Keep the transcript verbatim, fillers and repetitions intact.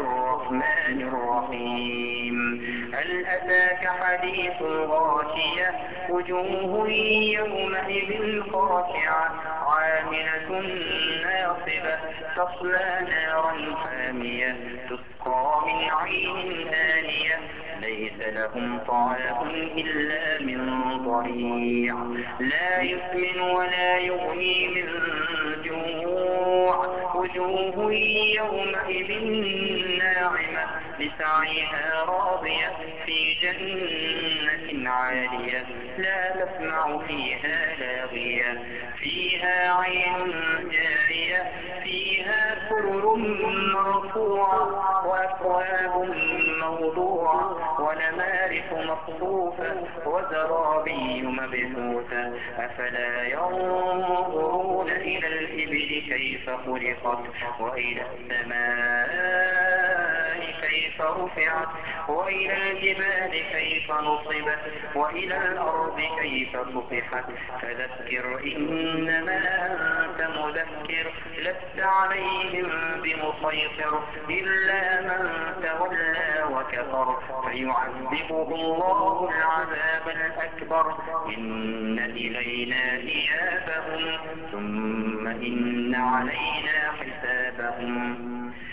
الرحمن الرحيم. هل أتاك حديث الغاشية؟ وجوه يومئذ خاشعة عاملة ناصبة تصلى نارا حامية تسقى من عين آنية ليس لهم طعام إلا من ضريع لا يسمن ولا يغني من جوع. وجوه يومئذ ناعمة لسعيها راضية في جنة عالية لا تسمع فيها لاغية فيها عين جارية فيها سرر مرفوعة وأكواب موضوعة ونمارق مصفوفة وزرابي مبثوثة. أفلا ينظرون إلى الإبل كيف خلقت وإلى السماء كيف رفعت وإلى الجبال كيف نصبت وإلى الأرض كيف سطحت. فذكر إنما أنت مذكر لست عليهم بمسيطر إلا من تولى وكفر فيعذبه الله العذاب الأكبر. إن إلينا إيابهم ثم إن علينا حسابهم.